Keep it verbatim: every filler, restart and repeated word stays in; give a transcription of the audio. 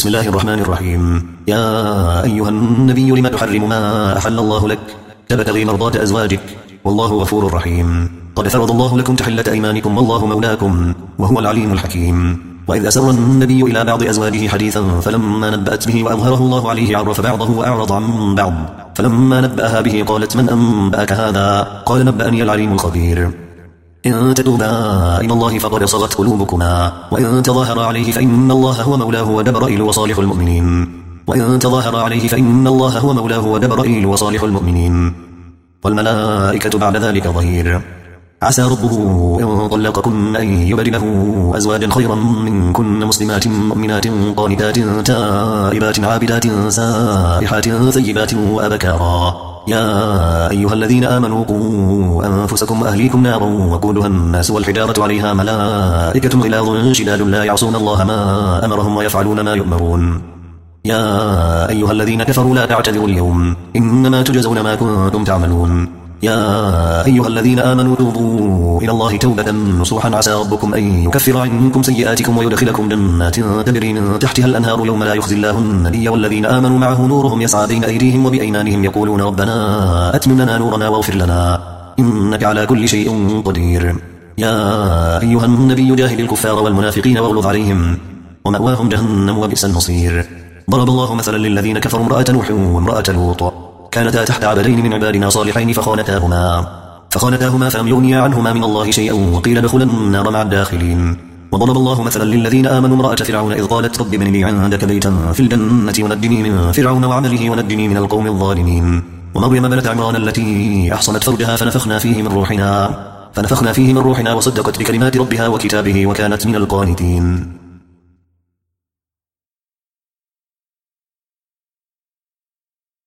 بسم الله الرحمن الرحيم. يا أيها النبي لما تحرم ما أحل الله لك تبتغي مرضات أزواجك والله غفور رحيم. قد فرض الله لكم تحلة أيمانكم والله مولاكم وهو العليم الحكيم. وإذ أسر النبي إلى بعض أزواجه حديثا فلما نبأت به وأظهره الله عليه عرف بعضه وأعرض عن بعض. فلما نبأها به قالت من أنبأك هذا؟ قال نبأني العليم الخبير. إن تتوبا إلى الله فقد صغت قلوبكما وإن تظاهر عليه فإن الله هو مولاه وجبرائيل وصالح المؤمنين وإن تظاهر عليه فإن الله هو مولاه وجبرائيل وصالح المؤمنين والملائكة بعد ذلك ظهير. عسى ربه إن طلقكن أن يبدله أزواجا خيرا منكن مسلمات مؤمنات قانتات تائبات عابدات سائحات ثيبات وأبكارا. يا أيها الذين آمنوا قوا أنفسكم وأهليكم نارا وقودها الناس والحجارة عليها ملائكة غلاظ شداد لا يعصون الله ما أمرهم ويفعلون ما يؤمرون. يا أيها الذين كفروا لا تعتذروا اليوم إنما تجزون ما كنتم تعملون. يا أيها الذين آمنوا توبوا إلى الله توبة نصوحا عسى ربكم أن يكفر عنكم سيئاتكم ويدخلكم جنات تجري من تحتها الأنهار يوم لا يخزي الله النبي والذين آمنوا معه نورهم يسعى بين أيديهم وبأيمانهم يقولون ربنا أتمم لنا نورنا واغفر لنا إنك على كل شيء قدير. يا أيها النبي جاهد الكفار والمنافقين واغلظ عليهم ومأواهم جهنم وبئس المصير. ضرب الله مثلا للذين كفروا امرأة نوح وامرأة لوط كانتا تحت عبدين من عبادنا صالحين فخانتاهما فخانتاهما فلم يغنيا عنهما من الله شيئا وقيل ادخلا النار مع الداخلين. وضرب الله مثلا للذين آمنوا امرأة فرعون إذ قالت رب ابن لي عندك بيتا في الجنة ونجني من فرعون وعمله ونجني من القوم الظالمين. ومريم ابنة عمران التي أحصنت فرجها فنفخنا فيه من روحنا فنفخنا فيه من روحنا وصدقت بكلمات ربها وكتابه وكانت من القانتين.